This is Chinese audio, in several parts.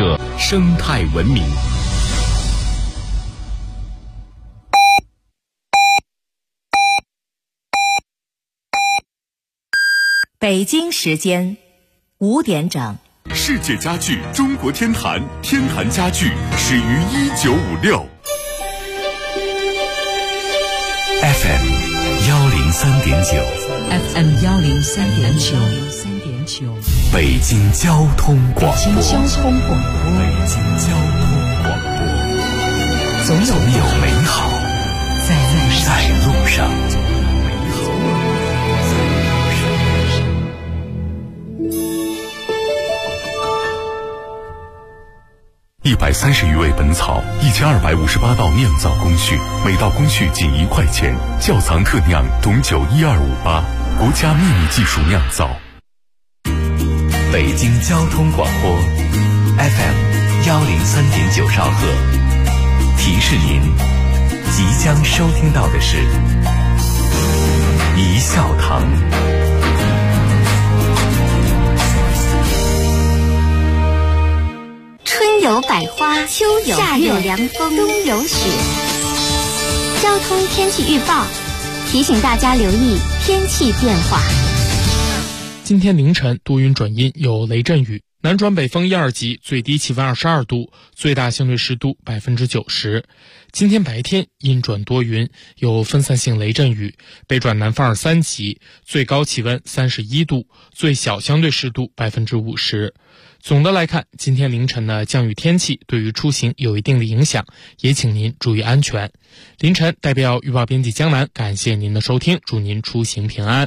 摄生态文明。 北京时间5点整。 世界家具中国天坛，天坛家具始于1956。 FM 103.9 FM 103.9， 北京交通广播。 北京交通广播，总有美好在路上。 130余味本草，1258道酿造工序，每道工序仅1块钱。窖藏特酿董酒12588，国家秘密技术酿造。 北京交通广播 FM 103.9兆赫，提示您即将收听到的是一笑堂。 春有百花，秋有夏有凉风，冬有雪。交通天气预报提醒大家留意天气变化。 今天凌晨多云转阴，有雷阵雨，南转北风1、2级，最低气温22度，最大相对湿度90%。今天白天阴转多云，有分散性雷阵雨，北转南风2、3级，最高气温31度，最小相对湿度50%。总的来看，今天凌晨的降雨天气对于出行有一定的影响，也请您注意安全。凌晨代表预报编辑江南，感谢您的收听，祝您出行平安。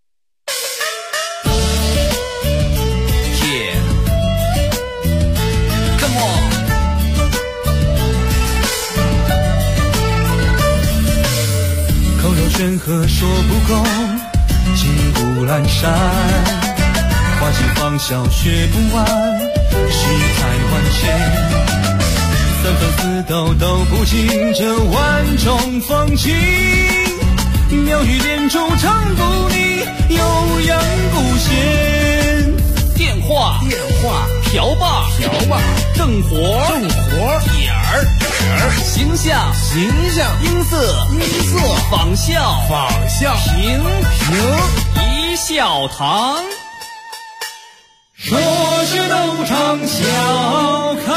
口若悬河说不够，骑虎阑珊，花期芳笑学不完，世态万千，三分四斗都不尽这万种风情，妙语连珠唱不腻，悠扬不闲。 电话瓢把正活点儿形象音色仿效平一笑堂， 说是斗场笑开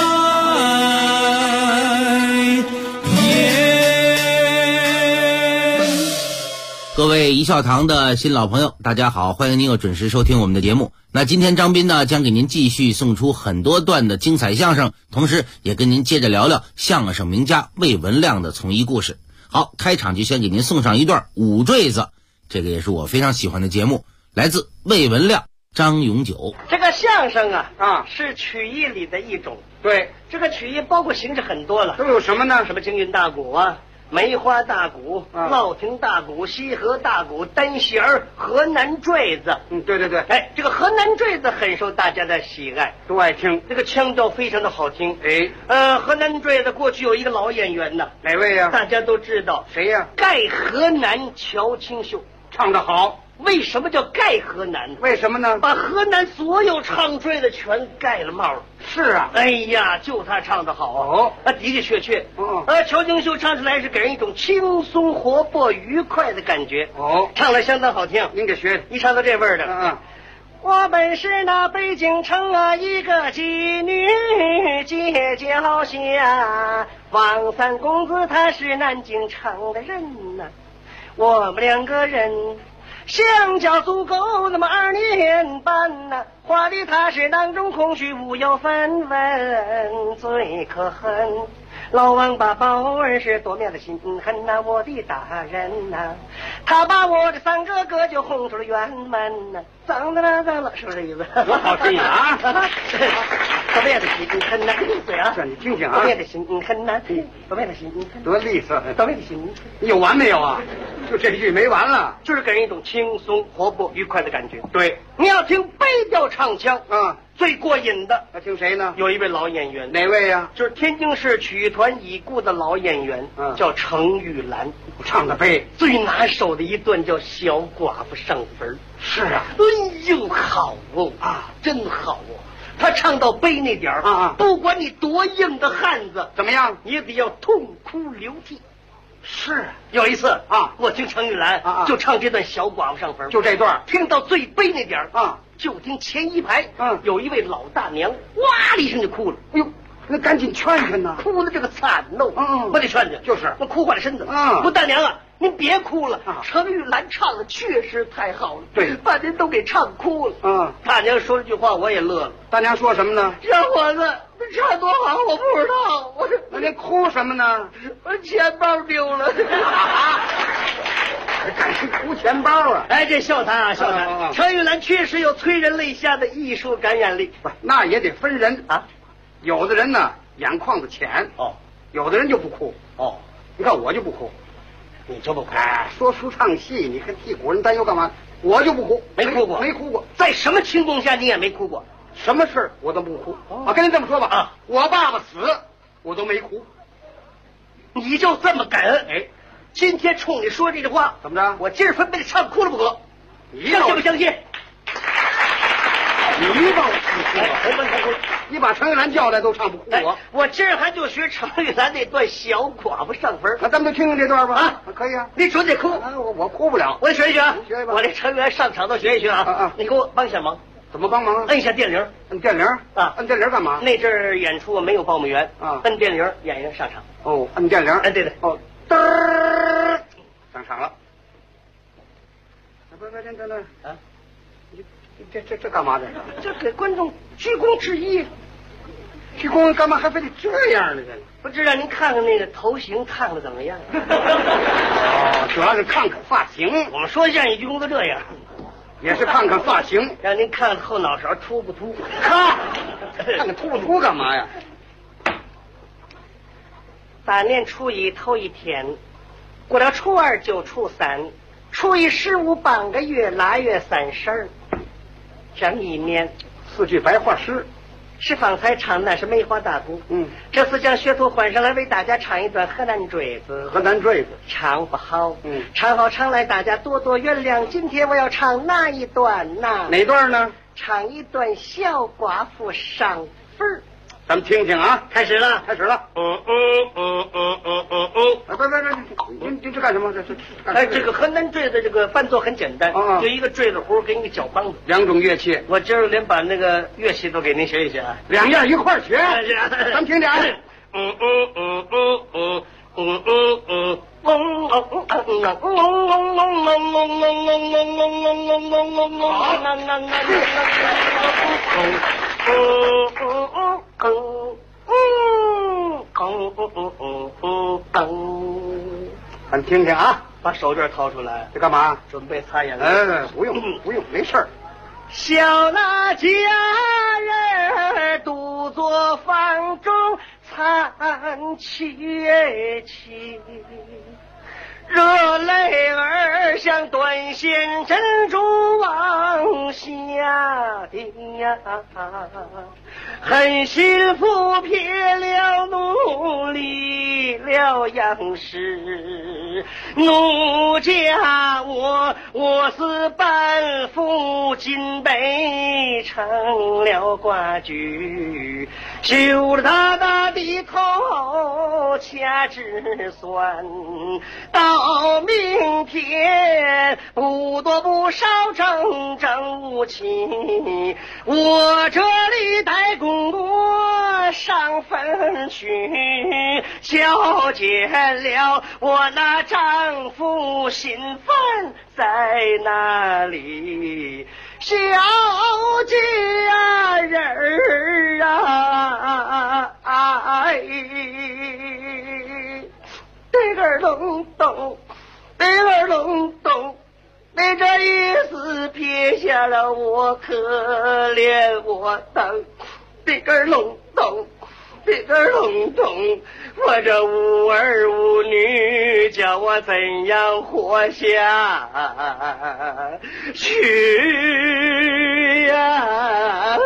颜。 各位一笑堂的新老朋友，大家好，欢迎您又准时收听我们的节目。那今天张斌呢，将给您继续送出很多段的精彩相声，同时也跟您接着聊聊相声名家魏文亮的从医故事。好，开场就先给您送上一段五坠子，这个也是我非常喜欢的节目，来自魏文亮、张永久。 这个相声是曲艺里的一种。 对， 这个曲艺包括形式很多了， 都有什么呢？ 什么京韵大鼓啊，梅花大鼓、烙亭大鼓、西河大鼓、单弦儿、河南坠子。 对。 哎，这个河南坠子很受大家的喜爱， 都爱听。 这个腔调非常的好听。 哎， 河南坠子过去有一个老演员呢， 哪位呀？ 大家都知道， 谁呀？ 盖河南乔清秀， 唱得好。 为什么叫盖河南？ 为什么呢？ 把河南所有唱坠的全盖了帽了。 是啊， 哎呀，就他唱得好哦， 的确。乔清秀唱出来是给人一种轻松活泼愉快的感觉。唱得相当好听。 您给学， 一唱到这味儿的。我本是那北京城一个妓女，姐姐好像王三公子他是南京城的人呐，我们两个人相交足够那么2年半呐，话里他是囊中空虚无有分文，最可恨老王八宝儿是多面的心狠呐，我的大人呐，他把我的3个哥就轰出了辕门呐，脏了，是不是这意思？ 多好听啊！ 多面的心狠呐，对啊， 你听听啊， 多面的心狠呐，多面的心狠， 多利索， 多面的心， 你有完没有啊？就这句没完了， 就是给人一种轻松活泼愉快的感觉。 对， 你要听北调唱腔最过瘾的， 要听谁呢？ 有一位老演员。 哪位呀？ 就是天津市曲艺团已故的老演员，叫程玉兰， 唱的背。 最拿手的一段叫小寡妇上坟。 是啊， 哎呦，好哦真好哦。 他唱到悲那点儿不管你多硬的汉子， 怎么样， 你也得要痛哭流涕。 是有一次我听程玉兰就唱这段《小寡妇上坟》， 就这段， 听到最悲那点儿就听前一排有一位老大娘哇的一声就哭了。 哎呦，那赶紧劝劝呐！ 哭的这个惨喽，我得劝劝， 就是我哭坏了身子。不，大娘啊，您别哭了，程玉兰唱的确实太好了， 对， 把您都给唱哭了。大娘说了句话，我也乐了。 大娘说什么呢？ 小伙子，你唱多好，我不知道。 那您哭什么呢？ 我钱包丢了。 赶紧哭钱包啊！ 哎，这笑谈啊，笑谈。程玉兰确实有催人泪下的艺术感染力。 不是，那也得分人啊。有的人呢，眼眶子浅有的人就不哭你看我就不哭， 你就不哭？ 哎，说书唱戏，你看替古人担忧干嘛？我就不哭， 没哭过， 没哭过。 在什么情况下你也没哭过？ 什么事我都不哭。我跟您这么说吧我爸爸死，我都没哭。 你就这么感恩？哎，今天冲你说这句话， 怎么着？ 我今儿非被唱哭了不可。 你相信不相信？ 你把我唱哭了，你把程玉兰叫来都唱不哭我今儿还就学程玉兰那段《小寡妇上坟》。 那咱们就听听这段吧。可以啊， 你准得哭。 我哭不了， 我学一学。 学一吧。 我这程玉兰上场都学一学你给我帮一下忙。 怎么帮忙摁一下电铃。 摁电铃摁电铃干嘛？ 那阵儿演出没有报幕员摁电铃，演员上场。 摁电铃。 对。 嘚儿上场了。不这干嘛的？ 这给观众鞠躬致意。 鞠躬干嘛还非得这样呢？ 不知道您看看那个头型看的怎么样？ 主要是看看发型。 我们说相声鞠躬都这样， 也是看看发型， 让您看看后脑勺秃不秃。 看看秃不秃干嘛呀？ 大年初一头一天，过了初二就初三，初一15半个月，腊月30，整一年。 4句白话诗。 是方才唱的，那是梅花大鼓。这次将学徒换上来，为大家唱一段河南坠子。 河南坠子唱不好，唱好唱来，大家多多原谅。今天我要唱哪一段呢？ 哪段呢？ 唱一段小寡妇上坟。 咱们听听啊， 开始了。您这干什么？ 这个河南坠子这个伴奏很简单，就一个坠子胡跟一个脚梆子 ，2种乐器。 我今儿连把那个乐器都给您学一学啊 ，2样一块学。咱们听听啊。咱听听啊， 把手绢掏出来， 这干嘛？ 准备擦眼泪。 不用，没事儿。 小那家人独坐房中叹气，热泪儿像断线珍珠往下滴呀，很幸福撇了努力了样式，奴家我是半副金杯成了寡居，羞了大大的头掐指算，到明天不多不少整5期，我这里带公公上坟去，瞧见了我那丈夫新坟在哪里，小家人儿哎，这个隆咚，这个隆咚，你这意思撇下了我，可怜我当，这个隆咚，这个隆咚，我这无儿无女，叫我怎样活下去呀？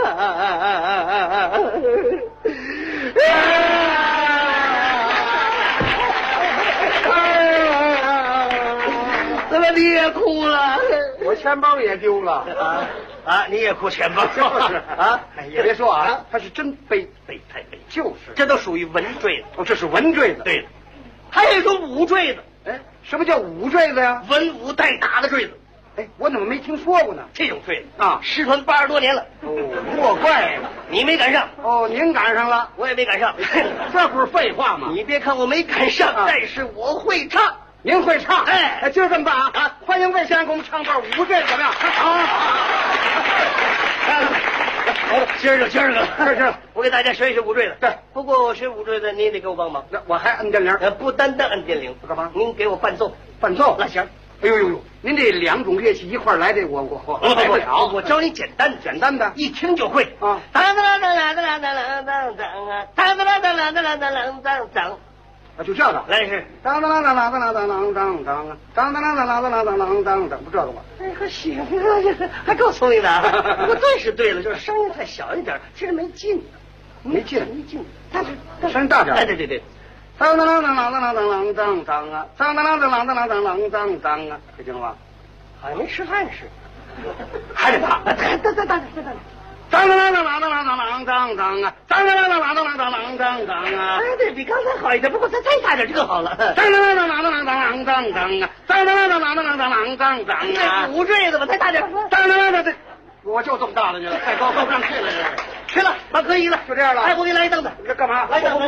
怎么你也哭了？ 我钱包也丢了啊！ 啊，你也哭前吧？ 就是啊， 也别说啊，他是真悲， 悲太悲， 就是这都属于文坠子。 哦，这是文坠子。 对了，还有一种武坠子。 哎，什么叫武坠子呀？ 文武带打的坠子。 哎，我怎么没听说过呢？ 这种坠子啊， 失传80多年了。 哦，莫怪了， 你没赶上。 哦，您赶上了， 我也没赶上。 这不是废话吗？ 你别看我没赶上，但是我会唱。 您会唱？ 哎， 今儿这么办啊？欢迎魏先生给我们唱段武坠，怎么样？ 今儿个，我给大家学一学武坠子。 对， 不过我学武坠子，你也得给我帮忙。 那我还按电铃。 不单单按电铃， 干嘛？ 您给我伴奏，拉弦。 哎呦，您这2种乐器一块来，这我来不了。 我教你简单的，一听就会啊。当当当当当当当当当当当当当当当当。 啊，就这个， 来是当当当当当当当当当当当当当当当当当当当，不这个吗？ 哎，还行啊，还够聪明的。不过对是对了，就是声音太小一点，其实没劲， 没劲， 但是声音大点。 哎，对。 当当当当当当当当当当啊！当当当当当当当当当当啊！这行了吧？ 好像没吃饭似的，还得大。当当当当当当当当当当当啊！当当当当当当当当当啊！ 哎，对比刚才好一点，不过再大点就更好了。 当当当当当当当当当啊！当当当当当当当当当啊！ 武坠子吧，再大点。 当当当当，我就这么大了去了，太高不上去了。 去了，把可以了， 就这样了。 哎，我给你来一凳子， 这干嘛？ 来，站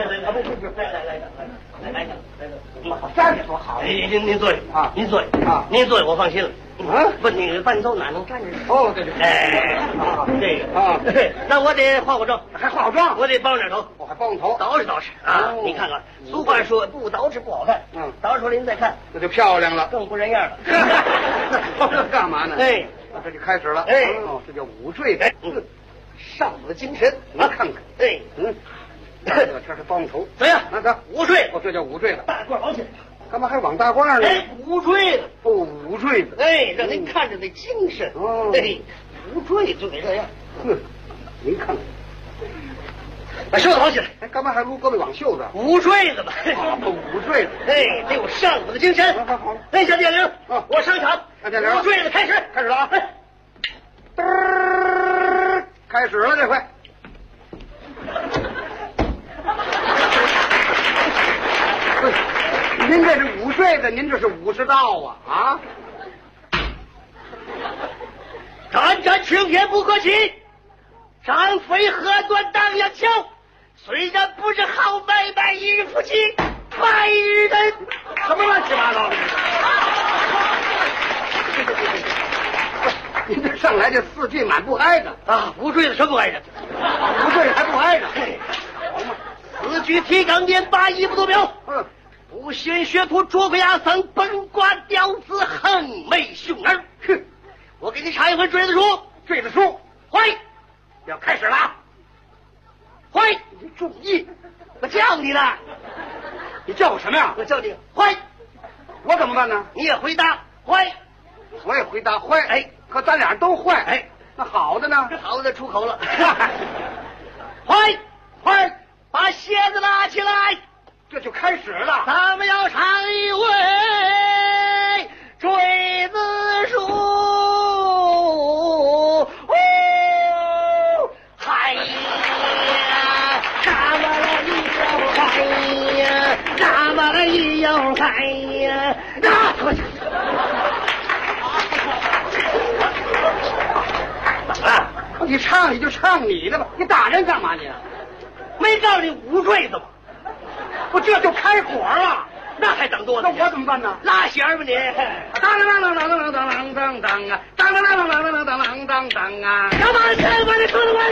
着多好。您坐下啊，您坐下，我放心了。问你伴奏哪能站着？ 哦，对， 哎，这个啊，那我得化妆， 还化好妆， 我得包点头， 我还包头， 捯饬啊。你看看，俗话说不捯饬不好看，捯饬了您再看， 那就漂亮了， 更不人样了。 这干嘛呢？ 哎， 这就开始了。 哎， 这叫武坠子。 上我的精神， 你看看， 哎， 这是包头， 怎样？ 那个武坠， 这叫武坠子。 大褂往起来， 干嘛还往大褂呢？ 哎，武坠子， 哦，武坠子， 哎，让您看着得精神。 哦， 哎，武坠就得这样。 哼，您看看， 把袖子往起来， 哎，干嘛还撸胳膊往袖子？ 武坠子嘛， 武坠子， 哎，得有上午的精神。 好， 按下电铃，我上场， 按电铃， 武坠子开始了啊！开始了，这回。您这是武坠子，您这是武士道啊啊！ 战战青天不可欺，张飞河端荡阳桥。虽然不是好买卖一日夫妻百日恩。 什么乱七八糟的？您这上来这4句满不挨着啊！武坠子什么不挨着？ 武坠还不挨着？ 好嘛，4句提纲念8一不多表。不学学徒捉鬼阿僧，本瓜屌子横眉凶儿。哼！我给你唱一回坠子书。 坠子书， 会， 要开始了啊！ 会， 你注意， 我叫你呢。 你叫我什么呀？ 我叫你会。 我怎么办呢？ 你也回答会。 我也回答会。 哎， 可咱俩都会。 哎， 那好的呢？ 这好的出口了。会，把鞋子拿起来。 这就开始了， 咱们要唱一回坠子书。嗨呀，那么了一哟嗨呀，那么了一哟嗨呀， 你唱你就唱你的吧，你打人干嘛你？ 没告诉你武坠子吗？ 我这就开火了， 那还等多呢？ 那我怎么办呢？ 拉弦吧你！ 当当当当当当当当当啊！当当当当当当当当当啊！ 干嘛去？把你说的完。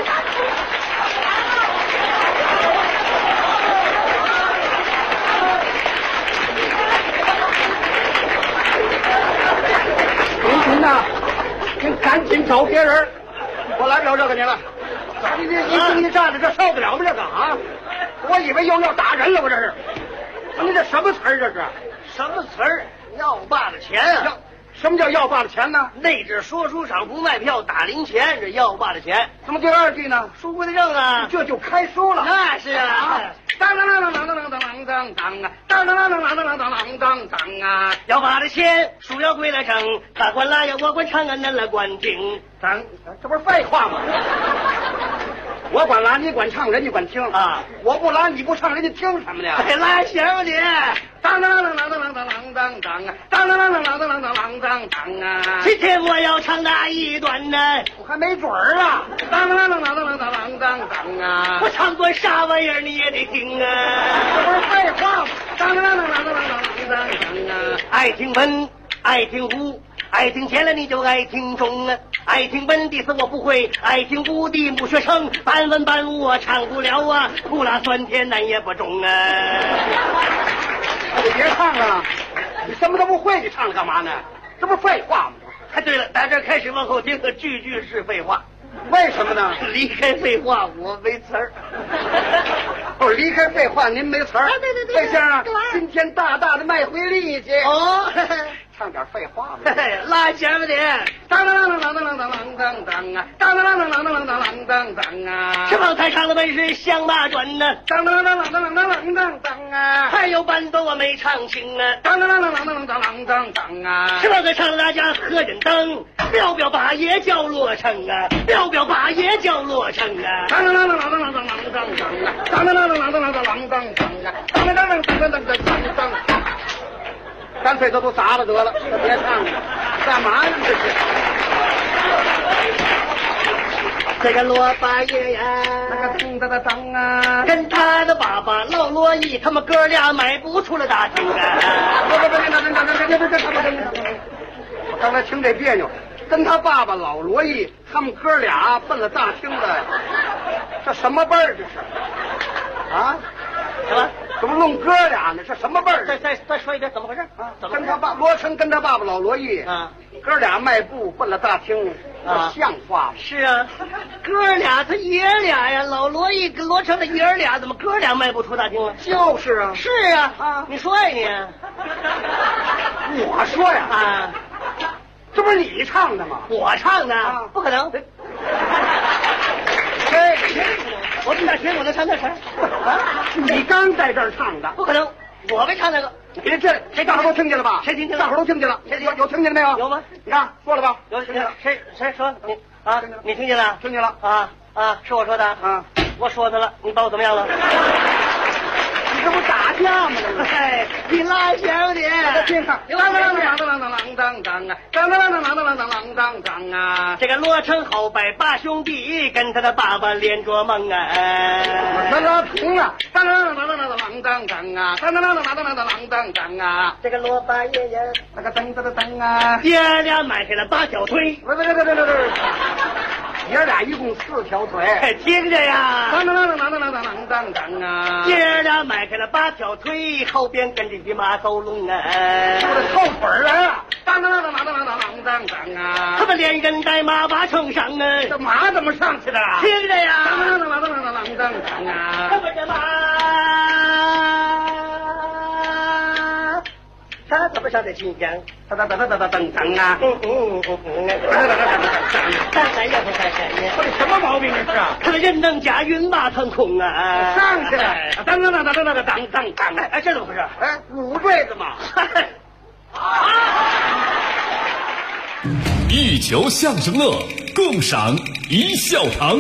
您呐，您赶紧找别人，我来不了这个你了。你这一蹦一站的，这受得了吗？这个啊！我以为又要打人了，我这是。你这什么词儿？这是什么词儿？要罢了钱啊！ 什么叫要罢了钱呢？ 那阵说书场不卖票打零钱，这要罢了钱。 怎么第2句呢？ 书归的正啊， 这就开书了。 那是啊！ 当当当当当当当当当啊！当当当啊！ 要把这钱输要归来挣，他管拉呀，我管唱啊，恁来管听。 这不是废话吗？我管拉，你管唱，人家管听啊！ 我不拉，你不唱，人家听什么呢？ 哎，拉行你！ 当当当当当当当当当啊！当当当当当当当当当啊！ 今天我要唱那一段呢， 我还没准儿啊！当当当当当当当当当啊！ 我唱过啥玩意儿你也得听啊！ 这不是废话吗？当当当当当当当当啊！ 爱听文，爱听武，爱听天了你就爱听中啊！爱听文的是我不会，爱听武的不学成，半文半武我唱不了啊，苦辣酸甜咱也不中啊！ 你别唱了，你什么都不会，你唱干嘛呢？这不是废话吗？ 哎，对了，打这开始往后听，句句是废话。 为什么呢？ 离开废话，我没词儿。 哦，离开废话，您没词儿。 对， 魏先生，今天大大的卖回力气。 哦， 唱点废话吧。 拉弦吧你。 当当当当当当当当当啊！当当当当当当当当当啊！ 这帮台唱的本事响马转呢。 当当当当当当当当啊！ 还有伴奏我没唱清啊。 当当当当当当当当啊！ 这帮个唱大家何人等？彪彪把也叫罗成啊！彪彪把也叫罗成啊！ 当当当当当当当当当啊！当当当当当当当当当啊！当当当当当当当当。干脆都砸了得了，别唱了，干嘛呢这是？ 这个罗八爷呀， 那个噔噔噔啊， 跟他的爸爸老罗毅，他们哥俩迈不出了大厅啊！ 我刚才听这别扭，跟他爸爸老罗毅，他们哥俩奔了大厅的，这什么辈儿这是？啊？ 什么？ 怎么弄哥俩呢？这什么辈儿？ 再说一遍，怎么回事啊？ 跟他爸罗成跟他爸爸老罗毅啊， 哥俩迈步奔了大厅， 啊， 像话吗？ 是啊，哥俩他爷俩呀，老罗毅跟罗成的爷俩，怎么哥俩迈不出大厅了？ 就是啊， 是啊，啊，你说呀你？ 我说呀， 啊， 这不是你唱的吗？ 我唱的， 啊， 不可能。我怎么大听我能唱那词啊？ 你刚在这儿唱的， 不可能，我没唱那个。 你这谁大伙都听见了吧？ 谁听见了？ 大伙都听见了。有听见没有？ 有吗？ 你看说了吧？ 有听见了。谁说你啊？你听见了？ 听见了啊！是我说的啊！我说的了，你把我怎么样了？ 你这不打架吗？ 哎，你拉响你！ 听看，当当当当当当当当啊！当当当当当当当当当啊！ 这个罗成后拜八兄弟，跟他的爸爸连着梦啊！ 那拉平了，当当当当当当当当啊！当当当当当当当当当啊！ 这个罗八爷爷， 那个噔噔噔噔啊！ 爷俩迈开了8条腿， 对，爷俩一共4条腿， 听着呀！ 当当当当当当当当当啊！ 爷俩迈开了8条腿，后边跟着一匹马走龙啊！ 我的后腿来了，当当当当当当当当当啊！ 他们连人带马把乘上啊！ 这马怎么上去的？ 听着呀！ 当当当当当当当当啊！ 他们这马，他怎么上的新疆？ 噔噔噔噔噔噔噔啊！ 三三要不三三呢？ 我这什么毛病这是啊？ 他的人能驾云马腾空啊！ 上去了，当当当当当当当当当！ 哎，这怎么回事？ 哎，5辈子嘛！ 一球相声乐，共赏一笑堂。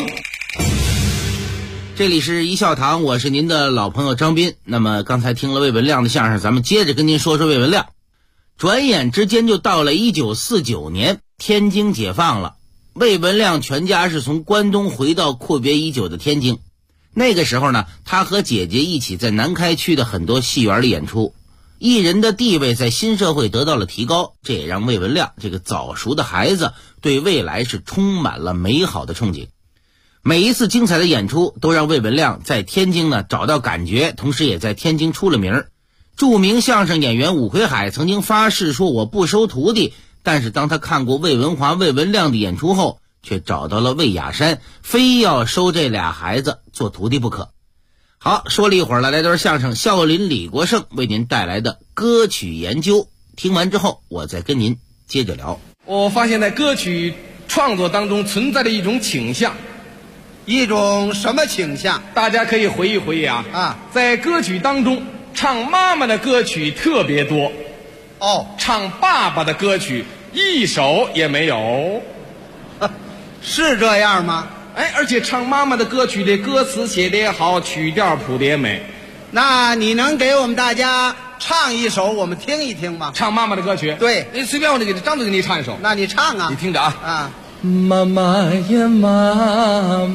这里是一笑堂，我是您的老朋友张斌。那么刚才听了魏文亮的相声，咱们接着跟您说说魏文亮。转眼之间就到了1949年，天津解放了，魏文亮全家是从关东回到阔别已久的天津。那个时候呢，他和姐姐一起在南开区的很多戏园里演出，艺人的地位在新社会得到了提高，这也让魏文亮这个早熟的孩子对未来是充满了美好的憧憬。每一次精彩的演出都让魏文亮在天津呢找到感觉，同时也在天津出了名。著名相声演员伍魁海曾经发誓说我不收徒弟，但是当他看过魏文华、魏文亮的演出后，却找到了魏雅山，非要收这俩孩子做徒弟不可。好，说了一会儿了，来段相声，孝林李国盛为您带来的歌曲研究。听完之后，我再跟您接着聊。 我发现在歌曲创作当中存在着一种倾向。一种什么倾向？大家可以回忆回忆啊！在歌曲当中唱妈妈的歌曲特别多， 哦， 唱爸爸的歌曲一首也没有。 是这样吗？ 哎，而且唱妈妈的歌曲的歌词写得也好，曲调谱得也美。 那你能给我们大家唱一首，我们听一听吗？ 唱妈妈的歌曲？ 对， 你随便我给张嘴给你唱一首。 那你唱啊！ 你听着啊！ 啊， 妈妈呀妈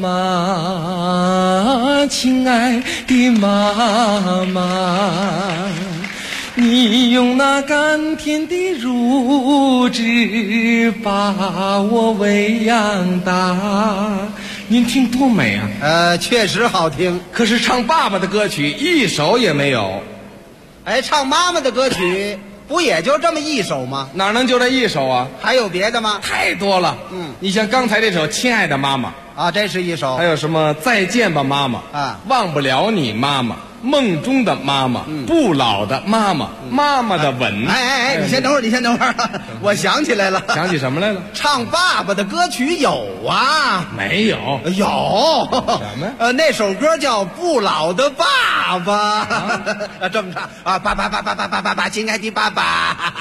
妈，亲爱的妈妈，你用那甘甜的乳汁把我喂养大。您听多美啊！ 确实好听。 可是唱爸爸的歌曲一首也没有。 哎，唱妈妈的歌曲不也就这么一首吗？ 哪能就这一首啊？ 还有别的吗？ 太多了。你像刚才这首《亲爱的妈妈》 啊，这是一首。 还有什么再见吧妈妈啊， 忘不了你妈妈，梦中的妈妈，不老的妈妈，妈妈的吻。 哎，你先等会儿，我想起来了。 想起什么来了？ 唱爸爸的歌曲有啊？ 没有。 有什么？ 那首歌叫《不老的爸爸》啊，这么唱啊，爸爸爸爸爸爸爸爸，亲爱的爸爸。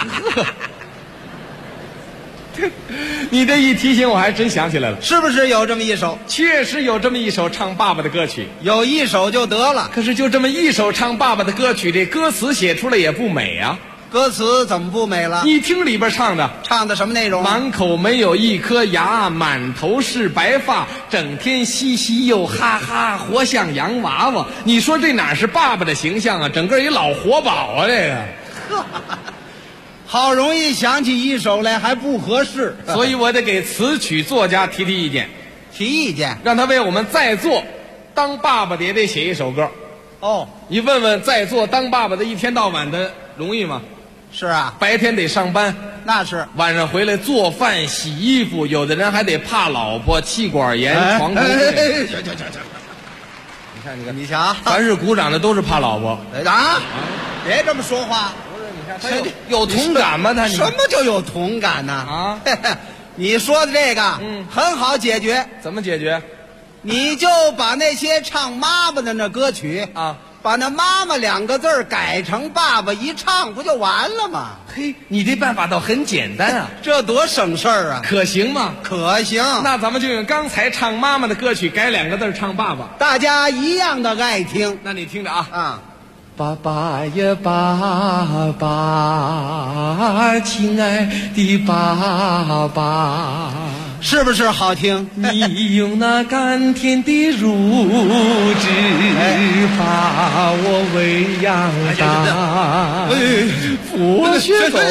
你这一提醒我还真想起来了， 是不是有这么一首？ 确实有这么一首唱爸爸的歌曲， 有一首就得了。 可是就这么一首唱爸爸的歌曲，这歌词写出来也不美啊。 歌词怎么不美了？ 你听里边唱的什么内容？ 满口没有一颗牙，满头是白发，整天嘻嘻又哈哈，活像洋娃娃。你说这哪是爸爸的形象啊？整个一老活宝啊！这个好容易想起一首来还不合适， 所以我得给词曲作家提意见。 提意见， 让他为我们在座当爸爸的也得写一首歌。 哦， 你问问在座当爸爸的一天到晚的容易吗？ 是啊， 白天得上班， 那是晚上回来做饭洗衣服，有的人还得怕老婆，气管炎、床头柜。 你看， 你瞧， 凡是鼓掌的都是怕老婆啊！别这么说话。 他有同感吗？他什么就有同感呢？ 啊， 你说的这个，很好解决。 怎么解决？ 你就把那些唱妈妈的那歌曲啊， 把那妈妈两个字改成爸爸一唱，不就完了吗？ 嘿，你这办法倒很简单啊， 这多省事儿啊！ 可行吗？ 可行。 那咱们就用刚才唱妈妈的歌曲改两个字唱爸爸， 大家一样的爱听。 那你听着啊。 啊。 爸爸呀爸爸，亲爱的爸爸， 是不是好听？ 你用那甘甜的乳汁把我喂养大。我学走。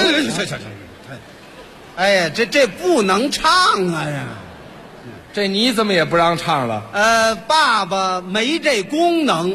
哎呀，这不能唱啊！ 这你怎么也不让唱了？ 爸爸没这功能。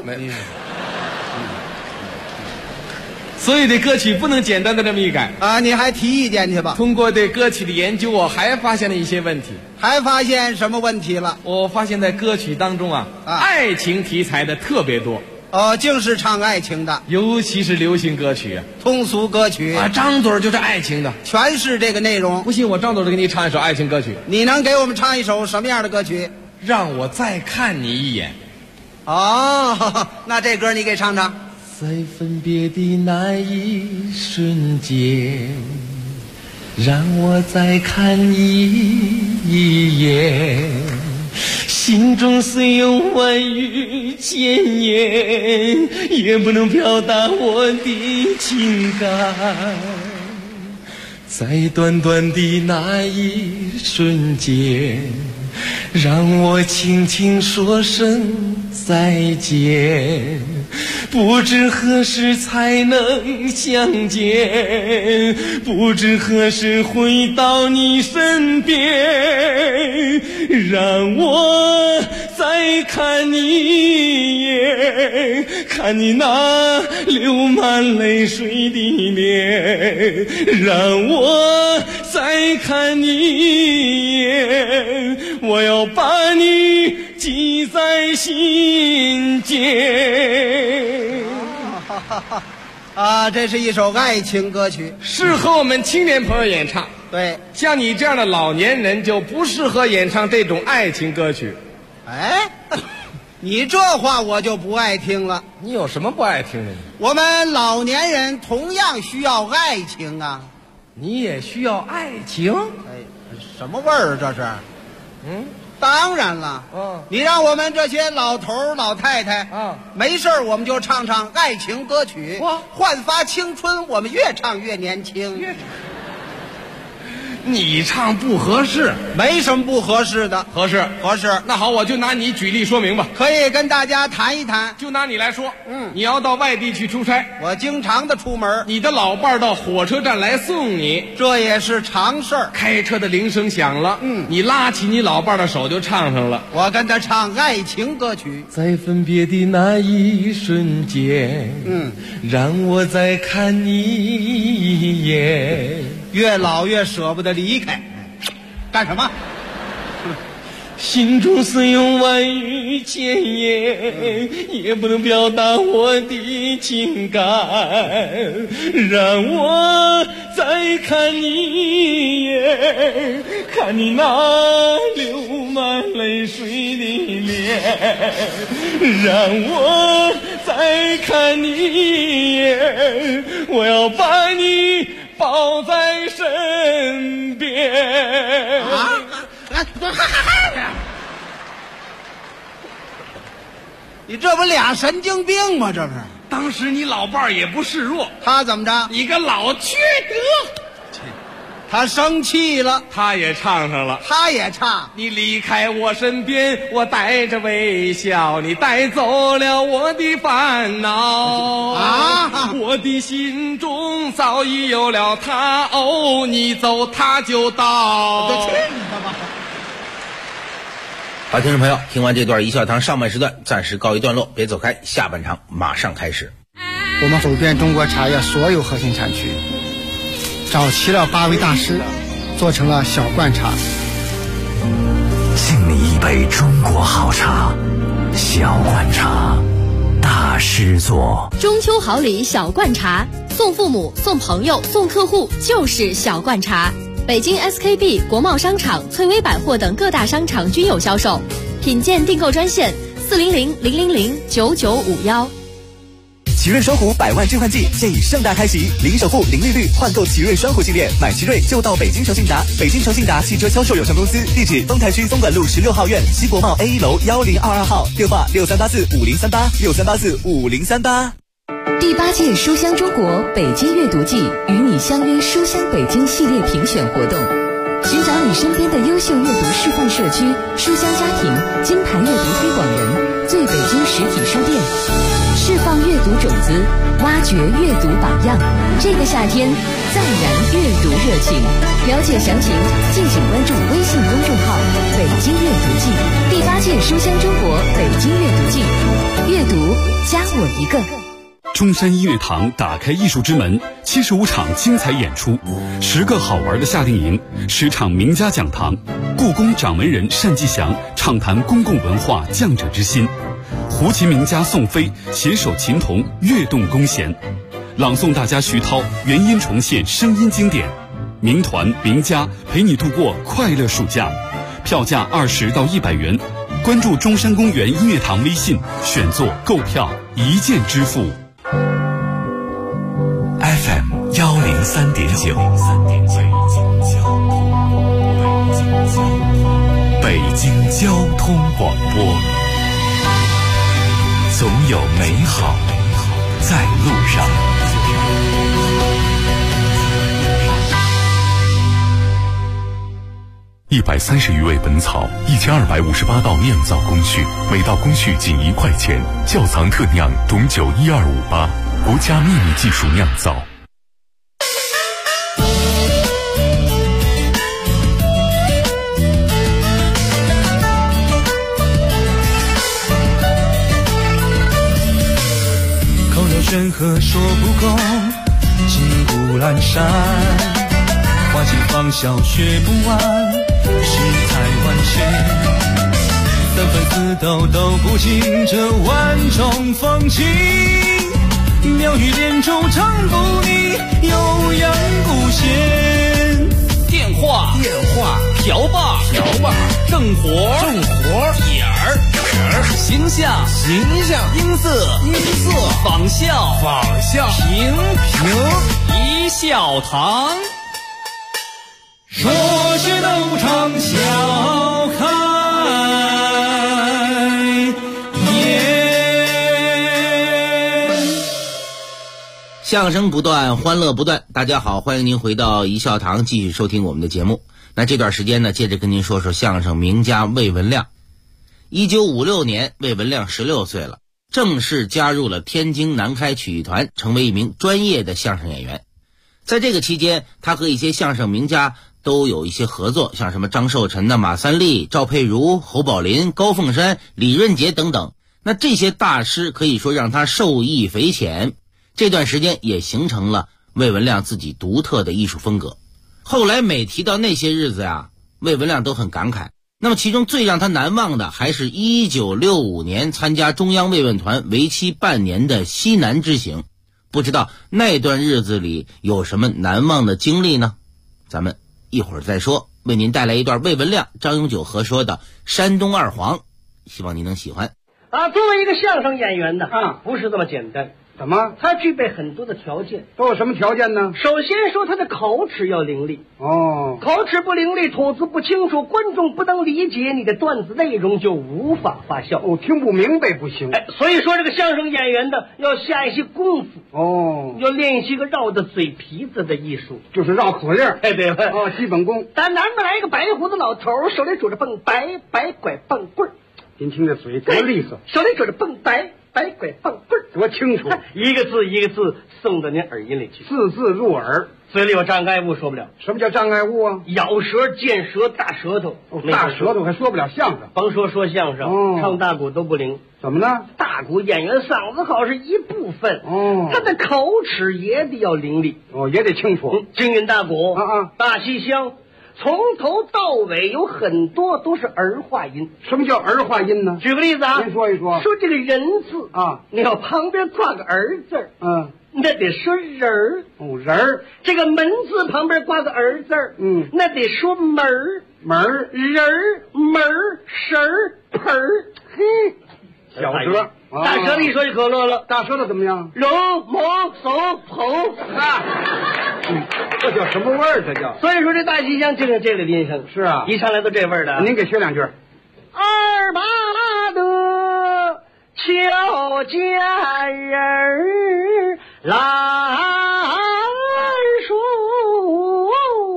所以这歌曲不能简单的这么一改啊！你还提意见去吧。 通过对歌曲的研究，我还发现了一些问题。 还发现什么问题了？ 我发现在歌曲当中爱情题材的特别多。 哦，净是唱爱情的， 尤其是流行歌曲、 通俗歌曲啊，张嘴就是爱情的， 全是这个内容。 不信我张嘴就给你唱一首爱情歌曲。 你能给我们唱一首什么样的歌曲？ 让我再看你一眼。 哦，那这歌你给唱唱。 在分别的那一瞬间，让我再看一眼，心中虽有万语千言，也不能表达我的情感。在短短的那一瞬间，让我轻轻说声再见，不知何时才能相见，不知何时回到你身边，让我再看你一眼，看你那流满泪水的脸，让我再看你一眼，我要把你记在心间。 啊，这是一首爱情歌曲， 适合我们青年朋友演唱。 对， 像你这样的老年人就不适合演唱这种爱情歌曲。 哎， 你这话我就不爱听了。 你有什么不爱听的呢？ 我们老年人同样需要爱情啊。 你也需要爱情？ 哎，什么味儿啊这是？当然了。你让我们这些老头儿老太太没事我们就唱唱爱情歌曲，焕发青春，我们越唱越年轻。 你唱不合适。 没什么不合适的。 合适。那好，我就拿你举例说明吧。 可以跟大家谈一谈。 就拿你来说，你要到外地去出差， 我经常的出门， 你的老伴儿到火车站来送你， 这也是常事儿。 开车的铃声响了，你拉起你老伴儿的手就唱上了。 我跟他唱爱情歌曲。 在分别的那一瞬间，让我再看你一眼。 越老越舍不得离开，干什么？ 心中虽有万语千言，也不能表达我的情感。让我再看你一眼，看你那流满泪水的脸。让我再看你一眼，我要把你抱在身边。 你这不俩神经病吗？这不是。 当时你老伴儿也不示弱， 他怎么着？ 你个老缺德！ 他生气了， 他也唱上了。 他也唱。 你离开我身边，我带着微笑，你带走了我的烦恼啊！我的心中早已有了他，哦，你走他就到。 我去你的吧！ 好，听众朋友，听完这段一笑堂上半时段暂时告一段落，别走开，下半场马上开始。 我们走遍中国茶叶所有核心产区，找齐了8位大师，做成了小罐茶。 敬你一杯中国好茶，小罐茶，大师做。 中秋好礼小罐茶，送父母、送朋友、送客户就是小罐茶。北京 SKB、国贸商场、翠微百货等各大商场均有销售。品鉴订购专线400-000-9951。 奇瑞双虎100万置换季现已盛大开启，零首付、零利率换购奇瑞双虎系列，买奇瑞就到北京诚信达。北京诚信达汽车销售有限公司，地址丰台区东莞路16号院西国贸 A1 楼1022号，电话63845038，63845038。 第8届书香中国北京阅读季与你相约书香北京系列评选活动，寻找你身边的优秀阅读示范社区、书香家庭、金牌阅读推广人、最北京实体书店，释放阅读种子，挖掘阅读榜样。这个夏天再燃阅读热情。了解详情，敬请关注微信公众号“北京阅读季”。第8届书香中国北京阅读季，阅读加我一个。 中山音乐堂打开艺术之门，75场精彩演出，10个好玩的夏令营，10场名家讲堂，故宫掌门人单霁翔畅谈公共文化匠者之心，胡琴名家宋飞携手琴童跃动弓弦，朗诵大家徐涛原音重现声音经典，名团名家陪你度过快乐暑假，票价20到100元，关注中山公园音乐堂微信，选座购票一键支付。 FM 103.9，北京交通广播，总有美好在路上。 130余味本草，1258道酿造工序，每道工序仅1块钱。窖藏特酿董酒12588，国家秘密技术酿造。 口若悬河说不够，骑虎阑珊，花期芳笑学不完，世态万千，三分四斗都不尽这万种风情，妙语连珠唱不腻，悠扬古弦。 电话瓢把正活眼儿形象音色仿效平一笑堂。 说是斗场笑开颜。 相声不断，欢乐不断。大家好，欢迎您回到一笑堂，继续收听我们的节目。那这段时间呢，接着跟您说说相声名家魏文亮。1956年，魏文亮16岁了，正式加入了天津南开曲艺团，成为一名专业的相声演员。在这个期间，他和一些相声名家都有一些合作，像什么张寿臣的马三立、赵佩茹、侯宝林、高凤山、李润杰等等。那这些大师可以说让他受益匪浅，这段时间也形成了魏文亮自己独特的艺术风格。后来每提到那些日子啊，魏文亮都很感慨。那么其中最让他难忘的还是1965年参加中央慰问团为期半年的西南之行。不知道那段日子里有什么难忘的经历呢？咱们一会儿再说。为您带来一段魏文亮、张永久合说的山东二黄，希望您能喜欢。 作为一个相声演员呢，不是这么简单。 怎么？ 他具备很多的条件。 都有什么条件呢？ 首先说他的口齿要伶俐。口齿不伶俐，吐字不清楚，观众不能理解你的段子内容，就无法发酵。 听不明白不行。 所以说这个相声演员呢，要下一些功夫。要练一些个绕着嘴皮子的艺术， 就是绕口令。 对吧？ 基本功。 咱南边来一个白胡子老头，手里拄着蹦白拐棒棍儿。 您听这嘴多利索， 手里拄着蹦白拐棒棍儿， 多清楚， 一个字一个字送到您耳音里去， 字字入耳。 嘴里有障碍物说不了。 什么叫障碍物啊？ 咬舌、见舌、大舌头。 大舌头还说不了相声， 甭说相声，唱大鼓都不灵。 怎么呢？ 大鼓演员嗓子好是一部分，他的口齿也得要伶俐， 也得清楚。 京韵大鼓大西厢，从头到尾有很多都是儿化音。 什么叫儿化音呢？ 举个例子您说一说。 说这个人字你要旁边挂个儿字那得说人儿。 人儿。 这个门字旁边挂个儿字那得说门儿。 门儿。 人儿门儿神儿盆儿。 小舌。 大舌头一说就可乐了。 大舌头怎么样？ 龙毛手捧这叫什么味儿？这叫。 所以说这大西厢就是这类音声。 是啊， 一上来都这味儿的。 您给学两句。 二八的俏佳人儿来梳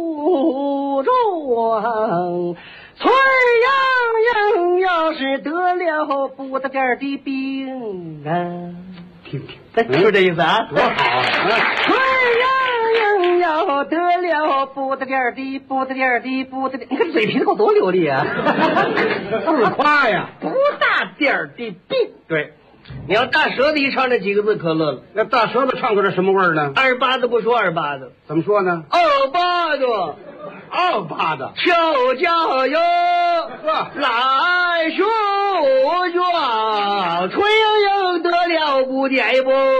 妆，崔莺莺要是得了不得点的病听听， 说这意思多好崔莺莺要得了不得点的，你看嘴皮子够多流利啊！ 自夸呀， 不大点的病。 对， 你要大舌头一唱这几个字可乐了。 那大舌头唱出来什么味儿呢？ 二八的不说二八的， 怎么说呢？ 二八的。俏佳人来梳妆，崔莺莺得了不点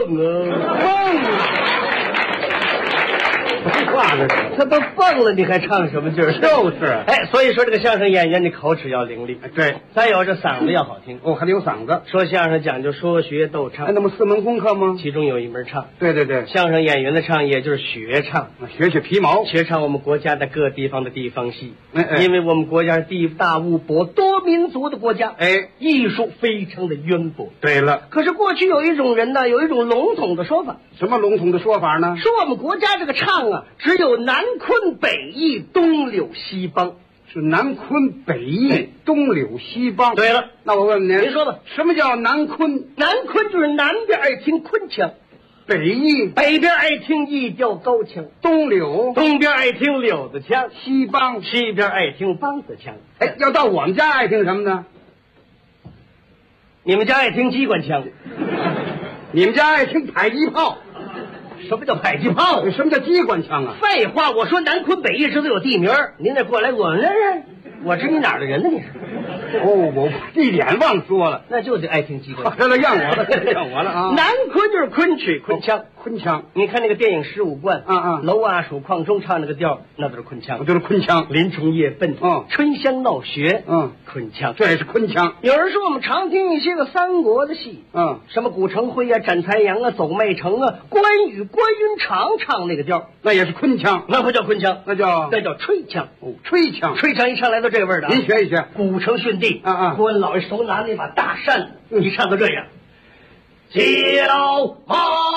他都蹦了，你还唱什么劲儿？ 就是。 所以说这个相声演员的口齿要伶俐。 对， 再有这嗓子要好听。 还得有嗓子。 说相声讲究说学逗唱。 那么4门功课吗？ 其中有一门唱。 对对对， 相声演员的唱也就是学唱， 学皮毛， 学唱我们国家的各地方的地方戏。因为我们国家是地大物博、多民族的国家，艺术非常的渊博。 对了， 可是过去有一种人呢，有一种笼统的说法。 什么笼统的说法呢？ 说我们国家这个唱只有南昆北弋东柳西梆。 是南昆北弋东柳西梆。 对了， 那我问您说吧， 什么叫南昆？ 南昆就是南边爱听昆腔， 北弋北边爱听弋调高腔， 东柳东边爱听柳子腔， 西梆西边爱听梆子腔。 要到我们家爱听什么呢？ 你们家爱听机关枪， 你们家爱听迫击炮。 什么叫迫击炮？ 什么叫机关枪啊？ 废话，我说南昆北弋这都有地名，您得过来我知你哪儿的人呢？你是？ 我一点忘说了， 那就得爱听机关枪。 让我了，让我了啊！ 南昆就是昆曲昆腔， 昆腔。 你看那个电影《十五贯》，娄阿鼠、邝中唱那个调，那都是昆腔， 都是昆腔。 林冲夜奔，春香闹学，昆腔， 这也是昆腔。 有人说我们常听一些个三国的戏，什么古城辉啊、斩财阳啊、走麦城啊，关羽、关云长唱那个调， 那也是昆腔， 那不叫昆腔， 那叫吹腔。 吹腔， 吹腔一唱来到这味儿的， 您学一学。 古城训地，关老爷手拿那把大扇，一唱到这样。叫马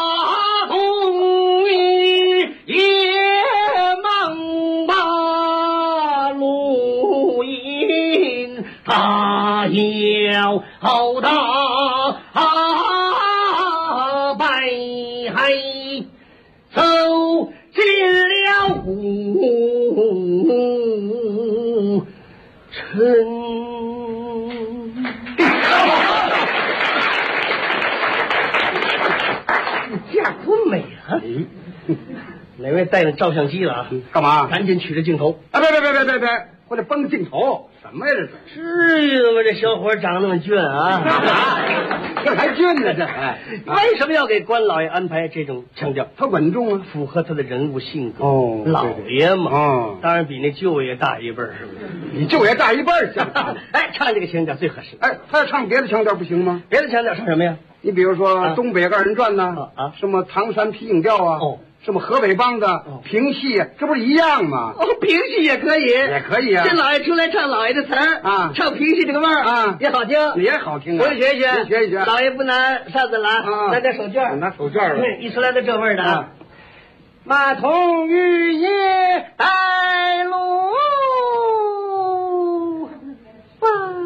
童夜忙把路引，他要大白海走进了古城。架多美啊！哪位带着照相机了啊？ 干嘛？ 赶紧取着镜头！ 别！我得崩镜头，什么呀这是？ 至于吗？这小伙长那么俊啊！ 这还俊呢这？ 为什么要给关老爷安排这种腔调？ 他稳重啊， 符合他的人物性格。老爷嘛，当然比那舅爷大一辈儿，是不是？ 你舅爷大一辈儿，像他。 唱这个腔调最合适。 他要唱别的腔调不行吗？ 别的腔调唱什么呀？ 你比如说《东北二人转》呐，什么《唐山皮影调》啊，什么河北梆子、评戏，这不是一样吗？ 评戏也可以， 也可以啊。 这老爷出来唱老爷的词儿啊，唱评戏这个味儿啊，也好听， 也好听。 我也学一学， 您学一学。 老爷不拿扇子了，拿点手绢， 拿手绢了。 一出来的这味儿的啊。马童玉叶带路吧。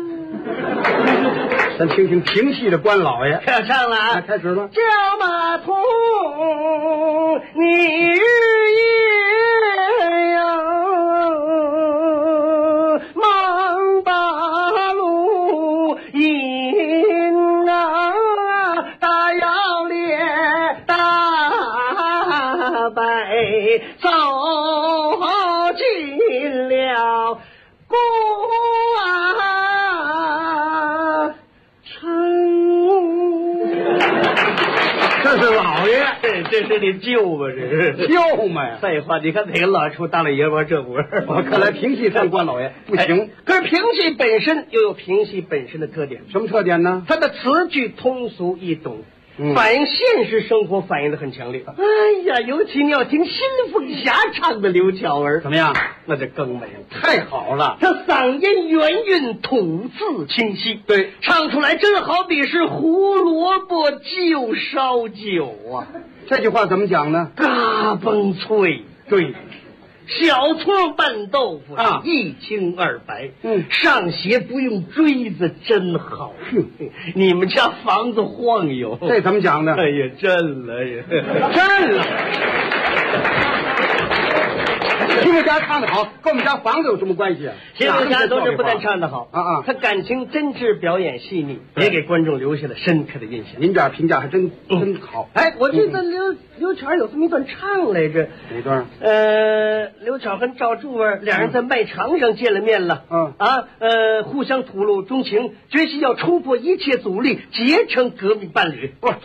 咱听听评戏的关老爷， 要唱了啊！ 开始了。 叫马童，你日夜呀，忙把路引啊，大摇列大摆走进了宫这是老爷， 这是你舅吧？这是舅嘛呀？ 废话，你看哪个老出大老爷们这模样？ 看来评戏上关老爷不行。 可是评戏本身又有评戏本身的特点， 什么特点呢？ 它的词句通俗易懂，反映现实生活反映的很强烈。哎呀，尤其你要听新凤霞唱的刘巧儿， 怎么样？ 那就更美了， 太好了！ 她嗓音圆韵，吐字清晰， 对， 唱出来真好比是胡萝卜就烧酒啊！ 这句话怎么讲呢？ 嘎嘣脆， 对。 小葱拌豆腐啊， 一清二白。上学不用锥子，真好。你们家房子晃悠， 这怎么讲呢？ 哎呀，震了呀， 震了！新凤霞唱得好，跟我们家房子有什么关系啊？ 新凤霞同志不但唱得好啊， 他感情真挚，表演细腻，也给观众留下了深刻的印象。 您这评价还真好。 哎，我记得刘巧有这么一段唱来着。 哪段？ 刘巧和赵柱儿两人在卖场上见了面了。互相吐露衷情，决心要冲破一切阻力，结成革命伴侣。 不，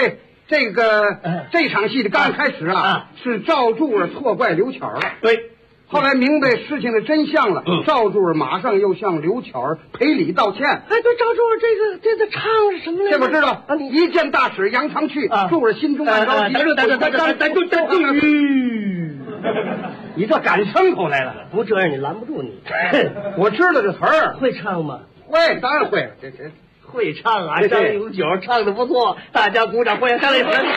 这场戏的刚开始是赵柱儿错怪刘巧了。 对。 后来明白事情的真相了，赵柱儿马上又向刘巧儿赔礼道歉。 哎，对，赵柱儿这个唱是什么来着？ 这我知道啊，一见大使扬长去，柱儿心中暗着急。你这赶牲口来了， 不这样你拦不住你。 我知道这词儿， 会唱吗？ 会，当然会了。这会唱啊！张永久唱的不错，大家鼓掌欢迎张立文。来，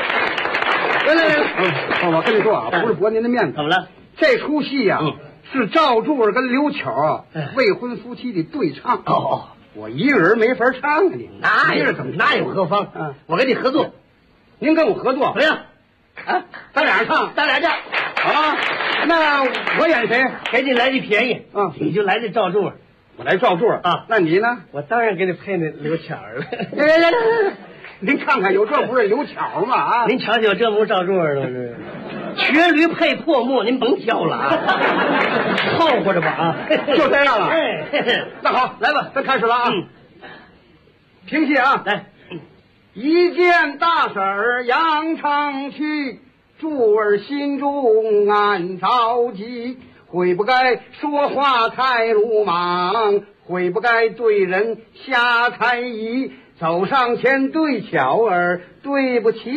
我跟你说啊，不是驳您的面子。 怎么了？ 这出戏呀，是赵柱儿跟刘巧未婚夫妻的对唱。我一个人没法唱啊！你哪有何方？我跟你合作， 您跟我合作怎么样？ 啊，咱俩唱， 咱俩这啊，那我演谁？ 给你来句便宜啊，你就来这赵柱儿。 我来赵柱儿啊， 那你呢？ 我当然给你配那刘巧儿了。 您看看，有这不是刘巧吗？啊， 您瞧瞧，这不是赵柱儿吗？瘸驴配破木，您甭挑了啊，凑合着吧啊， 就这样了。 哎， 那好，来吧，咱开始了啊。评戏啊， 来， 一见大婶儿扬长去，珠儿心中暗着急，悔不该说话太鲁莽，悔不该对人瞎猜疑，走上前对巧儿，对不起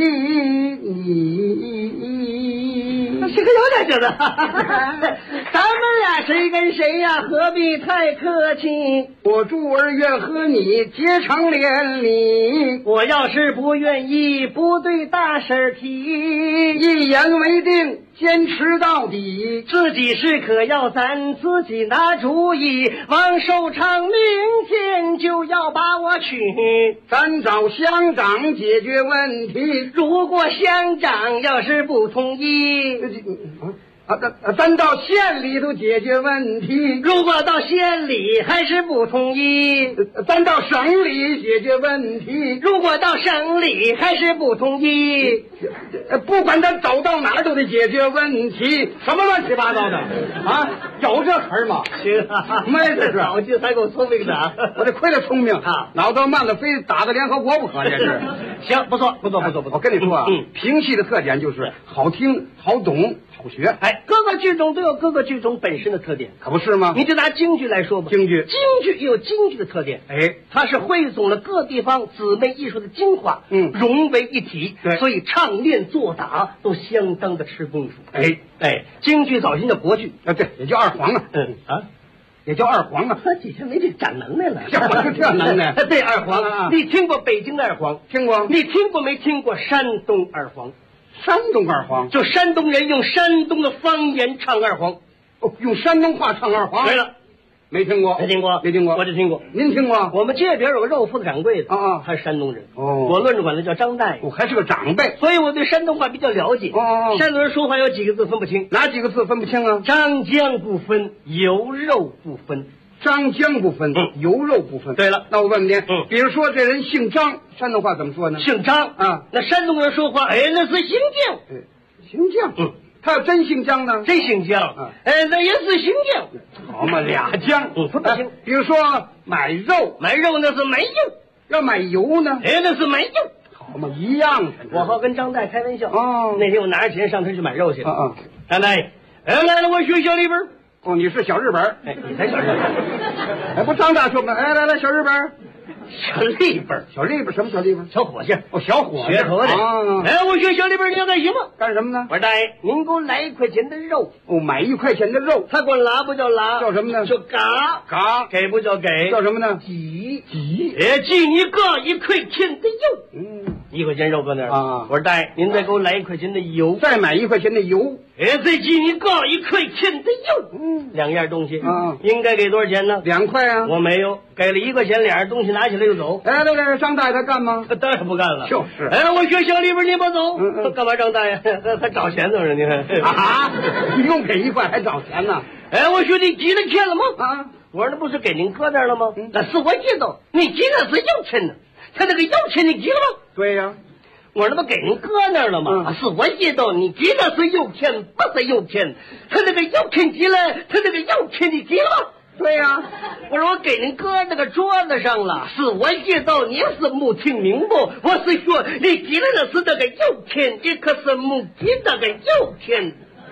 你。 是个有点劲的，咱们俩谁跟谁呀？何必太客气？ 我珠儿愿和你结成连理， 我要是不愿意，不对大婶提， 一言为定，坚持到底。 自己是可要咱自己拿主意，王寿昌明天就要把我娶， 咱找乡长解决问题。 如果乡长要是不同意， 咱到县里头解决问题。 如果到县里还是不同意， 咱到省里解决问题。 如果到省里还是不同意， 不管咱走到哪儿都得解决问题。什么乱七八糟的啊？有这词儿吗？ 行啊， 没这是。 脑筋还够聪明的， 我这亏了聪明啊，脑袋慢了，非打到联合国不可，这是。 行，不错。 我跟你说啊，评戏的特点就是好听、好懂、好学。 哎，各个剧种都有各个剧种本身的特点， 可不是吗？ 你就拿京剧来说吧，京剧也有京剧的特点。 哎， 它是汇总了各地方姊妹艺术的精华，融为一体。 对， 所以唱练做打都相当的吃功夫。哎，京剧早先叫国剧啊，对，也叫二黄啊。也叫二黄啊。 他底下没这长能耐了， 这能耐。 对，二黄你听过北京的二黄？ 听过。 你听过没听过山东二黄？ 山东二黄， 就山东人用山东的方言唱二黄。 用山东话唱二黄。 对了， 没听过。 没听过。我就听过。 您听过？ 我们街边有个肉铺的掌柜的他是山东人。我论着管他叫张大爷。 还是个长辈， 所以我对山东话比较了解。山东人说话有几个字分不清。 哪几个字分不清啊？ 张姜不分，油肉不分。 张姜不分，油肉不分。 对了， 那我问问您，比如说这人姓张，山东话怎么说呢？ 姓张啊，那山东人说话，那是姓姜。 姓姜，他要真姓姜呢？ 真姓姜，那也是姓姜。 好嘛，俩姜，分不清。比如说买肉那是买油， 要买油呢？ 那是买油。 好嘛，一样。 我好跟张大爷开玩笑。那天我拿着钱上他去买肉去了。张大爷，来了，我学小里边。 你是小日本？ 你才小日本。 不张大说吗？来，小日本。 小里边， 什么小里边？ 小伙计。 小伙计。 学头的。我学小里边，你要干什么？ 干什么呢？ 我说大爷，您给我来1块钱的肉。 买1块钱的肉。 他管拉不叫拉， 叫什么呢？ 叫嘎。给不叫给， 叫什么呢？ 挤。挤你嘎1块钱的油。1块钱肉搁那儿我说大爷，您再给我来1块钱的油。 再买1块钱的油。 再挤你嘎1块钱的油。两样东西。应该给多少钱呢 ？2块啊。 我没有，给了1块钱，俩样东西拿起来就走。 对，张大爷他干吗？ 他当然不干了。 就是。 我学校里边你不走，干嘛张大爷？他找钱呢，你看。 一共给1块还找钱呢？ 我说你积了钱了吗？我说那不是给您搁那儿了吗？那是我知道，你积那是有钱呢。他那个有钱你积了吗？ 对呀。 我说那不给您搁那儿了吗？是我知道，你积那是有钱，不是有钱。他那个有钱积了，他那个有钱你积了吗？ 对呀。 我说我给您搁那个桌子上了，是我知道，你是没听明白。我是说你积了的是那个有钱，你可是没积那个有钱。